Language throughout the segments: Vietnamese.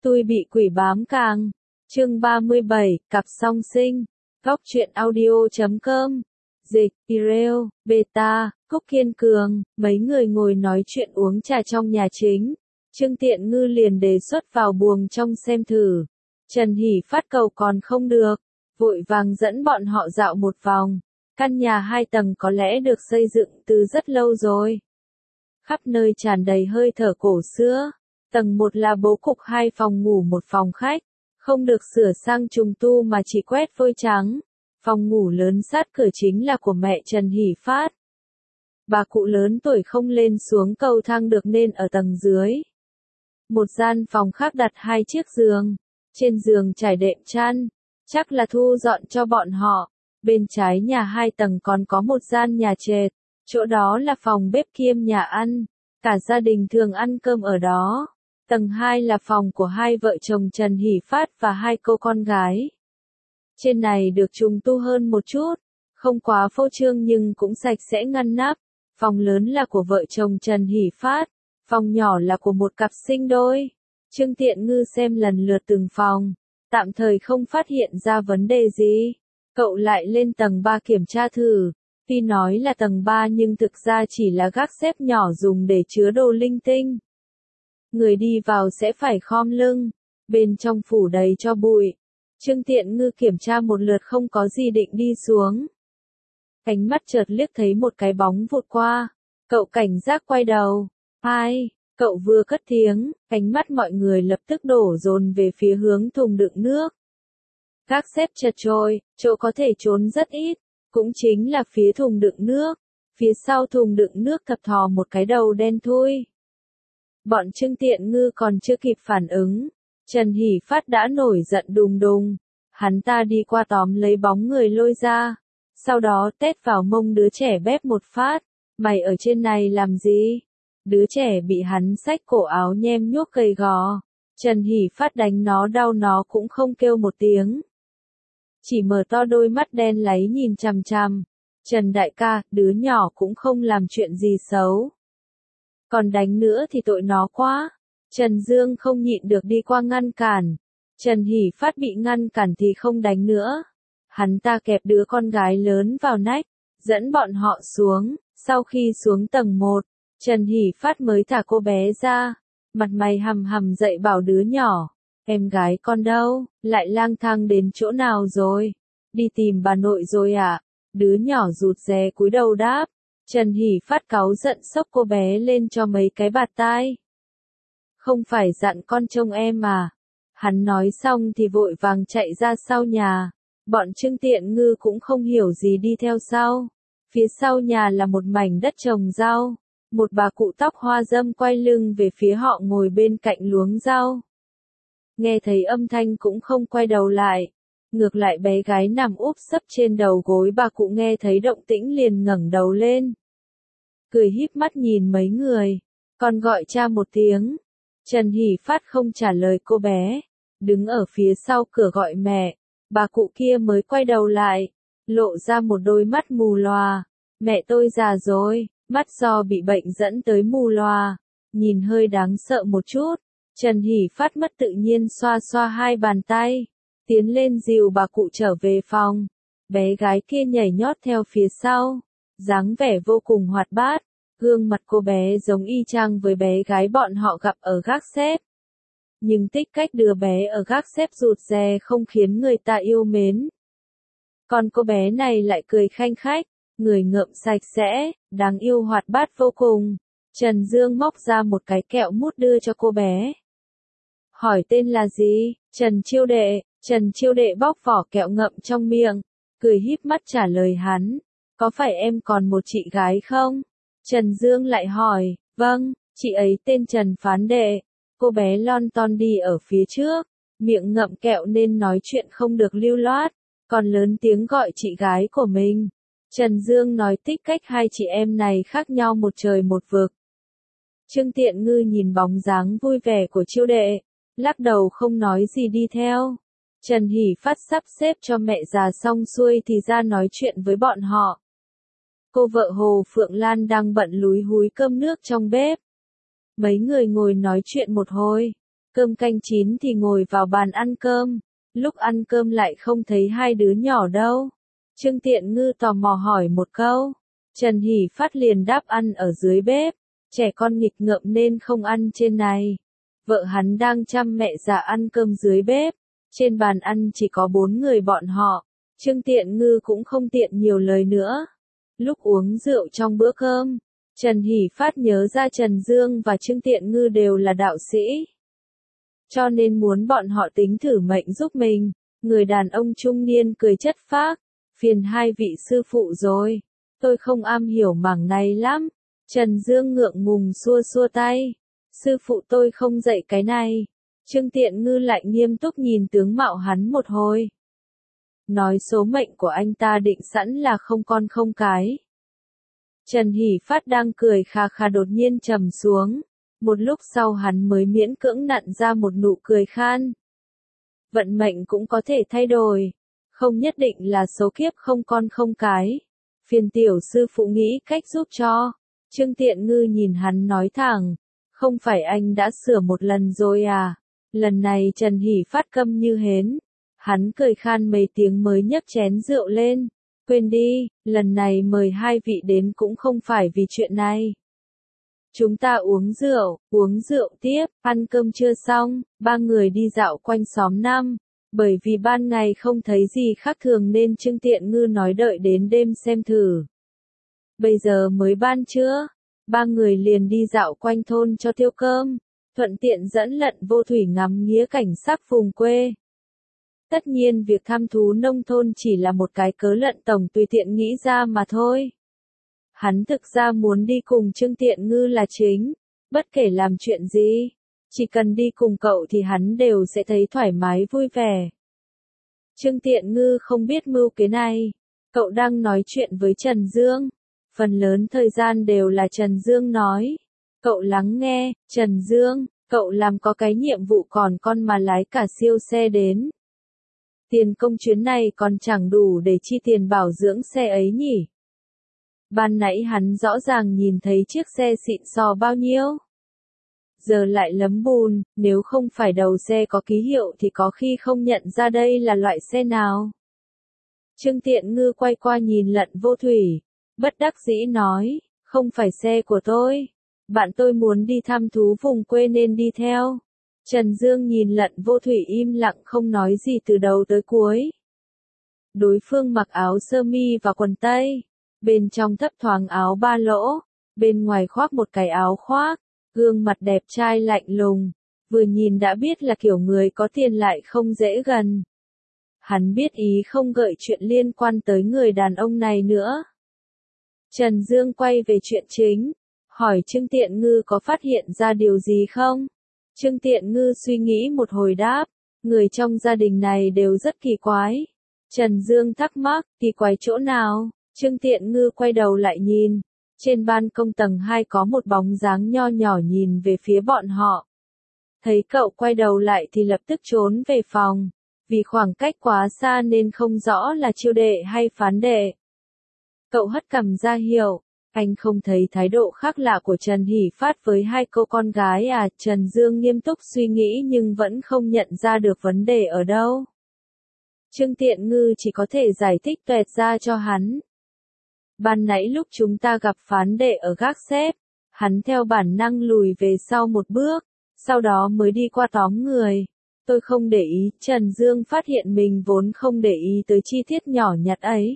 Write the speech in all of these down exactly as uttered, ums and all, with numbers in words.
Tôi bị quỷ bám càng. Chương ba mươi bảy, cặp song sinh. Góc truyện audio chấm com. Dịch, Pireo, Beta, Cúc Kiên Cường, mấy người ngồi nói chuyện uống trà trong nhà chính. Trương Tiện Ngư liền đề xuất vào buồng trong xem thử. Trần Hỷ phát cầu còn không được, vội vàng dẫn bọn họ dạo một vòng. Căn nhà hai tầng có lẽ được xây dựng từ rất lâu rồi. Khắp nơi tràn đầy hơi thở cổ xưa. Tầng một là bố cục hai phòng ngủ một phòng khách, không được sửa sang trùng tu mà chỉ quét vôi trắng. Phòng ngủ lớn sát cửa chính là của mẹ Trần Hỷ Phát. Bà cụ lớn tuổi không lên xuống cầu thang được nên ở tầng dưới. Một gian phòng khác đặt hai chiếc giường, trên giường trải đệm chăn, chắc là thu dọn cho bọn họ. Bên trái nhà hai tầng còn có một gian nhà trệt, chỗ đó là phòng bếp kiêm nhà ăn, cả gia đình thường ăn cơm ở đó. Tầng hai là phòng của hai vợ chồng Trần Hỷ Phát và hai cô con gái. Trên này được trùng tu hơn một chút, không quá phô trương nhưng cũng sạch sẽ ngăn nắp. Phòng lớn là của vợ chồng Trần Hỷ Phát, phòng nhỏ là của một cặp sinh đôi. Trương Tiện Ngư xem lần lượt từng phòng, tạm thời không phát hiện ra vấn đề gì. Cậu lại lên tầng ba kiểm tra thử. Tuy nói là tầng ba nhưng thực ra chỉ là gác xếp nhỏ dùng để chứa đồ linh tinh. Người đi vào sẽ phải khom lưng, bên trong phủ đầy cho bụi. Trương Tiện Ngư kiểm tra một lượt không có gì định đi xuống. Ánh mắt chợt liếc thấy một cái bóng vụt qua, cậu cảnh giác quay đầu. Ai? Cậu vừa cất tiếng, ánh mắt mọi người lập tức đổ dồn về phía hướng thùng đựng nước. Gác xếp chật chội, chỗ có thể trốn rất ít, cũng chính là phía thùng đựng nước. Phía sau thùng đựng nước thập thò một cái đầu đen thui. Bọn Trương Tiện Ngư còn chưa kịp phản ứng, Trần Hỷ Phát đã nổi giận đùng đùng. Hắn ta đi qua tóm lấy bóng người lôi ra, sau đó tét vào mông đứa trẻ bép một phát. Mày ở trên này làm gì? Đứa trẻ bị hắn xách cổ áo nhem nhuốc gầy gò. Trần Hỷ Phát đánh nó đau nó cũng không kêu một tiếng, chỉ mở to đôi mắt đen láy nhìn chằm chằm. Trần đại ca, đứa nhỏ cũng không làm chuyện gì xấu. Còn đánh nữa thì tội nó quá. Trần Dương không nhịn được đi qua ngăn cản. Trần Hỷ Phát bị ngăn cản thì không đánh nữa. Hắn ta kẹp đứa con gái lớn vào nách, dẫn bọn họ xuống. Sau khi xuống tầng một, Trần Hỷ Phát mới thả cô bé ra. Mặt mày hầm hầm dậy bảo đứa nhỏ. Em gái con đâu, lại lang thang đến chỗ nào rồi? Đi tìm bà nội rồi à? Đứa nhỏ rụt rè cúi đầu đáp. Trần Hỷ Phát cáu giận xốc cô bé lên cho mấy cái bạt tai. Không phải dặn con trông em mà. Hắn nói xong thì vội vàng chạy ra sau nhà. Bọn Trương Tiện Ngư cũng không hiểu gì đi theo sau. Phía sau nhà là một mảnh đất trồng rau. Một bà cụ tóc hoa râm quay lưng về phía họ ngồi bên cạnh luống rau. Nghe thấy âm thanh cũng không quay đầu lại. Ngược lại bé gái nằm úp sấp trên đầu gối bà cụ nghe thấy động tĩnh liền ngẩng đầu lên. Cười híp mắt nhìn mấy người. Còn gọi cha một tiếng. Trần Hỷ Phát không trả lời cô bé. Đứng ở phía sau cửa gọi mẹ. Bà cụ kia mới quay đầu lại. Lộ ra một đôi mắt mù lòa. Mẹ tôi già rồi. Mắt do bị bệnh dẫn tới mù lòa. Nhìn hơi đáng sợ một chút. Trần Hỷ Phát mất tự nhiên xoa xoa hai bàn tay. Tiến lên dìu bà cụ trở về phòng. Bé gái kia nhảy nhót theo phía sau. Dáng vẻ vô cùng hoạt bát. Gương mặt cô bé giống y chang với bé gái bọn họ gặp ở gác xếp. Nhưng tích cách đứa bé ở gác xếp rụt rè không khiến người ta yêu mến. Còn cô bé này lại cười khanh khách, người ngợm sạch sẽ, đáng yêu hoạt bát vô cùng. Trần Dương móc ra một cái kẹo mút đưa cho cô bé. Hỏi tên là gì? Trần Chiêu Đệ. Trần Chiêu Đệ bóc vỏ kẹo ngậm trong miệng, cười híp mắt trả lời hắn. Có phải em còn một chị gái không? Trần Dương lại hỏi. Vâng, chị ấy tên Trần Phán Đệ. Cô bé lon ton đi ở phía trước, miệng ngậm kẹo nên nói chuyện không được lưu loát, còn lớn tiếng gọi chị gái của mình. Trần Dương nói tích cách hai chị em này khác nhau một trời một vực. Trương Tiện Ngư nhìn bóng dáng vui vẻ của Chiêu Đệ, lắc đầu không nói gì đi theo. Trần Hỷ Phát sắp xếp cho mẹ già xong xuôi thì ra nói chuyện với bọn họ. Cô vợ Hồ Phượng Lan đang bận lúi húi cơm nước trong bếp. Mấy người ngồi nói chuyện một hồi. Cơm canh chín thì ngồi vào bàn ăn cơm. Lúc ăn cơm lại không thấy hai đứa nhỏ đâu. Trương Tiện Ngư tò mò hỏi một câu. Trần Hỷ Phát liền đáp ăn ở dưới bếp. Trẻ con nghịch ngợm nên không ăn trên này. Vợ hắn đang chăm mẹ già ăn cơm dưới bếp. Trên bàn ăn chỉ có bốn người bọn họ. Trương Tiện Ngư cũng không tiện nhiều lời nữa. Lúc uống rượu trong bữa cơm, Trần Hỷ Phát nhớ ra Trần Dương và Trương Tiện Ngư đều là đạo sĩ. Cho nên muốn bọn họ tính thử mệnh giúp mình. Người đàn ông trung niên cười chất phác. Phiền hai vị sư phụ rồi. Tôi không am hiểu mảng này lắm. Trần Dương ngượng ngùng xua xua tay. Sư phụ tôi không dạy cái này. Trương Tiện Ngư lại nghiêm túc nhìn tướng mạo hắn một hồi. Nói số mệnh của anh ta định sẵn là không con không cái. Trần Hỷ Phát đang cười khà khà đột nhiên trầm xuống. Một lúc sau hắn mới miễn cưỡng nặn ra một nụ cười khan. Vận mệnh cũng có thể thay đổi. Không nhất định là số kiếp không con không cái. Phiền tiểu sư phụ nghĩ cách giúp cho. Trương Tiện Ngư nhìn hắn nói thẳng. Không phải anh đã sửa một lần rồi à? Lần này Trần Hỷ Phát câm như hến. Hắn cười khan mấy tiếng mới nhấc chén rượu lên. Quên đi, lần này mời hai vị đến cũng không phải vì chuyện này. Chúng ta uống rượu, uống rượu tiếp, ăn cơm chưa xong, ba người đi dạo quanh xóm năm. Bởi vì ban ngày không thấy gì khác thường nên Trương Tiện Ngư nói đợi đến đêm xem thử. Bây giờ mới ban trưa, ba người liền đi dạo quanh thôn cho tiêu cơm, thuận tiện dẫn Lận Vô Thủy ngắm nghía cảnh sắc vùng quê. Tất nhiên việc thăm thú nông thôn chỉ là một cái cớ Lận Tổng tùy tiện nghĩ ra mà thôi. Hắn thực ra muốn đi cùng Trương Tiện Ngư là chính, bất kể làm chuyện gì, chỉ cần đi cùng cậu thì hắn đều sẽ thấy thoải mái vui vẻ. Trương Tiện Ngư không biết mưu kế này, cậu đang nói chuyện với Trần Dương, phần lớn thời gian đều là Trần Dương nói. Cậu lắng nghe, Trần Dương, cậu làm có cái nhiệm vụ còn con mà lái cả siêu xe đến. Tiền công chuyến này còn chẳng đủ để chi tiền bảo dưỡng xe ấy nhỉ? Ban nãy hắn rõ ràng nhìn thấy chiếc xe xịn sò bao nhiêu. Giờ lại lấm bùn, nếu không phải đầu xe có ký hiệu thì có khi không nhận ra đây là loại xe nào. Trương Tiện Ngư quay qua nhìn Lận Vô Thủy, bất đắc dĩ nói, không phải xe của tôi. Bạn tôi muốn đi thăm thú vùng quê nên đi theo. Trần Dương nhìn Lận Vô Thủy im lặng không nói gì từ đầu tới cuối. Đối phương mặc áo sơ mi và quần tây. Bên trong thấp thoáng áo ba lỗ. Bên ngoài khoác một cái áo khoác. Gương mặt đẹp trai lạnh lùng. Vừa nhìn đã biết là kiểu người có tiền lại không dễ gần. Hắn biết ý không gợi chuyện liên quan tới người đàn ông này nữa. Trần Dương quay về chuyện chính. Hỏi Trương Tiện Ngư có phát hiện ra điều gì không? Trương Tiện Ngư suy nghĩ một hồi đáp. Người trong gia đình này đều rất kỳ quái. Trần Dương thắc mắc, kỳ quái chỗ nào? Trương Tiện Ngư quay đầu lại nhìn. Trên ban công tầng hai có một bóng dáng nho nhỏ nhìn về phía bọn họ. Thấy cậu quay đầu lại thì lập tức trốn về phòng. Vì khoảng cách quá xa nên không rõ là chiêu đệ hay phán đệ. Cậu hất cằm ra hiệu. Anh không thấy thái độ khác lạ của Trần Hỷ Phát với hai cô con gái à? Trần Dương nghiêm túc suy nghĩ nhưng vẫn không nhận ra được vấn đề ở đâu. Trương Tiện Ngư chỉ có thể giải thích tuẹt ra cho hắn. Ban nãy lúc chúng ta gặp phán đệ ở gác xếp, hắn theo bản năng lùi về sau một bước, sau đó mới đi qua tóm người. Tôi không để ý, Trần Dương phát hiện mình vốn không để ý tới chi tiết nhỏ nhặt ấy.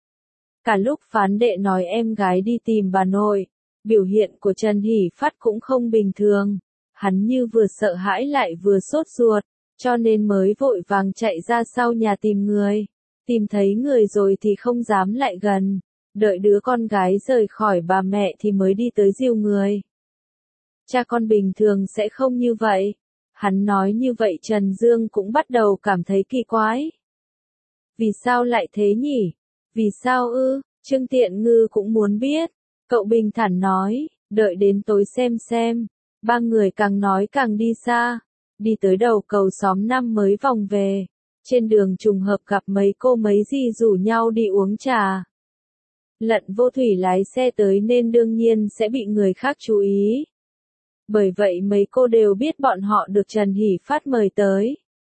Cả lúc phán đệ nói em gái đi tìm bà nội, biểu hiện của Trần Hỷ Phát cũng không bình thường. Hắn như vừa sợ hãi lại vừa sốt ruột, cho nên mới vội vàng chạy ra sau nhà tìm người. Tìm thấy người rồi thì không dám lại gần, đợi đứa con gái rời khỏi bà mẹ thì mới đi tới dìu người. Cha con bình thường sẽ không như vậy. Hắn nói như vậy Trần Dương cũng bắt đầu cảm thấy kỳ quái. Vì sao lại thế nhỉ? Vì sao ư? Trương Tiện Ngư cũng muốn biết. Cậu bình thản nói, đợi đến tối xem xem. Ba người càng nói càng đi xa. Đi tới đầu cầu xóm năm mới vòng về. Trên đường trùng hợp gặp mấy cô mấy dì rủ nhau đi uống trà. Lận Vô Thủy lái xe tới nên đương nhiên sẽ bị người khác chú ý. Bởi vậy mấy cô đều biết bọn họ được Trần Hỷ Phát mời tới.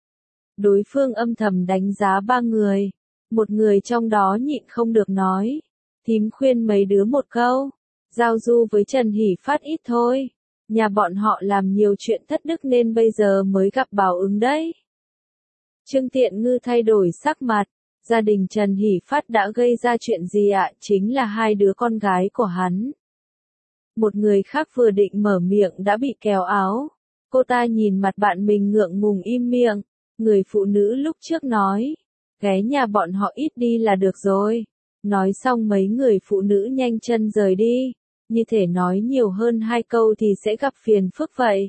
Đối phương âm thầm đánh giá ba người. Một người trong đó nhịn không được nói. Thím khuyên mấy đứa một câu. Giao du với Trần Hỷ Phát ít thôi. Nhà bọn họ làm nhiều chuyện thất đức nên bây giờ mới gặp báo ứng đấy. Trương Tiện Ngư thay đổi sắc mặt. Gia đình Trần Hỷ Phát đã gây ra chuyện gì ạ? Chính là hai đứa con gái của hắn. Một người khác vừa định mở miệng đã bị kéo áo. Cô ta nhìn mặt bạn mình ngượng ngùng im miệng. Người phụ nữ lúc trước nói. Ghé nhà bọn họ ít đi là được rồi. Nói xong mấy người phụ nữ nhanh chân rời đi. Như thể nói nhiều hơn hai câu thì sẽ gặp phiền phức vậy.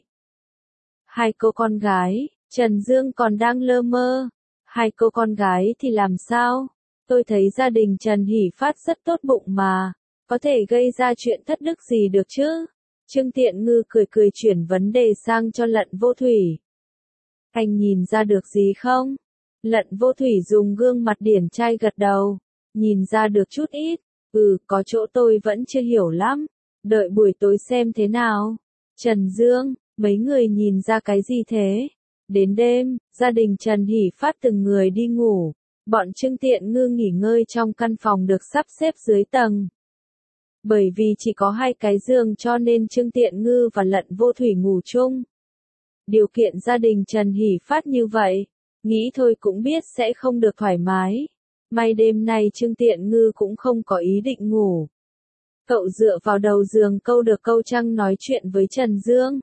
Hai cô con gái, Trần Dương còn đang lơ mơ. Hai cô con gái thì làm sao? Tôi thấy gia đình Trần Hỷ Phát rất tốt bụng mà. Có thể gây ra chuyện thất đức gì được chứ? Trương Tiện Ngư cười cười chuyển vấn đề sang cho Lận Vô Thủy. Anh nhìn ra được gì không? Lận Vô Thủy dùng gương mặt điển trai gật đầu. Nhìn ra được chút ít. Ừ, có chỗ tôi vẫn chưa hiểu lắm. Đợi buổi tối xem thế nào. Trần Dương, mấy người nhìn ra cái gì thế? Đến đêm, gia đình Trần Hỷ Phát từng người đi ngủ. Bọn Trương Tiện Ngư nghỉ ngơi trong căn phòng được sắp xếp dưới tầng. Bởi vì chỉ có hai cái giường cho nên Trương Tiện Ngư và Lận Vô Thủy ngủ chung. Điều kiện gia đình Trần Hỷ Phát như vậy, nghĩ thôi cũng biết sẽ không được thoải mái. May đêm nay Trương Tiện Ngư cũng không có ý định ngủ. Cậu dựa vào đầu giường câu được câu trăng nói chuyện với Trần Dương.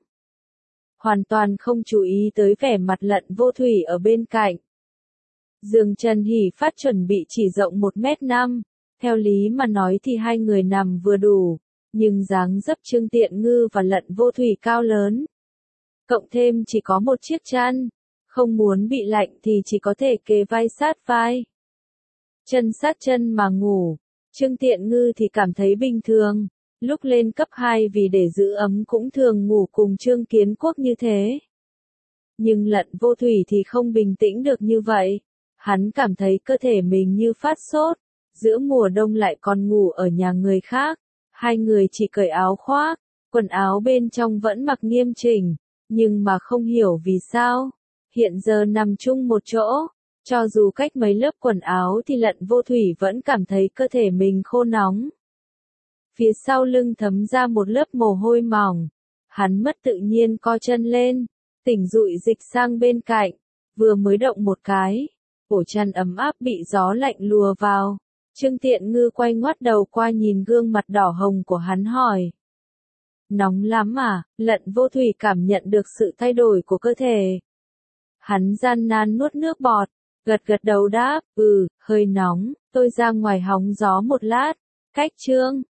Hoàn toàn không chú ý tới vẻ mặt Lận Vô Thủy ở bên cạnh. Giường Trần Hỷ Phát chuẩn bị chỉ rộng một mét năm. Theo lý mà nói thì hai người nằm vừa đủ. Nhưng dáng dấp Trương Tiện Ngư và Lận Vô Thủy cao lớn. Cộng thêm chỉ có một chiếc chăn. Không muốn bị lạnh thì chỉ có thể kề vai sát vai. Chân sát chân mà ngủ. Trương Tiện Ngư thì cảm thấy bình thường. Lúc lên cấp hai vì để giữ ấm cũng thường ngủ cùng Trương Kiến Quốc như thế. Nhưng Lận Vô Thủy thì không bình tĩnh được như vậy. Hắn cảm thấy cơ thể mình như phát sốt. Giữa mùa đông lại còn ngủ ở nhà người khác. Hai người chỉ cởi áo khoác. Quần áo bên trong vẫn mặc nghiêm chỉnh. Nhưng mà không hiểu vì sao. Hiện giờ nằm chung một chỗ. Cho dù cách mấy lớp quần áo thì Lận Vô Thủy vẫn cảm thấy cơ thể mình khô nóng. Phía sau lưng thấm ra một lớp mồ hôi mỏng. Hắn mất tự nhiên co chân lên. Tỉnh dụi dịch sang bên cạnh. Vừa mới động một cái. Cổ chăn ấm áp bị gió lạnh lùa vào. Trương Tiện Ngư quay ngoắt đầu qua nhìn gương mặt đỏ hồng của hắn hỏi. Nóng lắm à? Lận Vô Thủy cảm nhận được sự thay đổi của cơ thể. Hắn gian nan nuốt nước bọt. Gật gật đầu đáp, ừ, hơi nóng, tôi ra ngoài hóng gió một lát. Cách Trương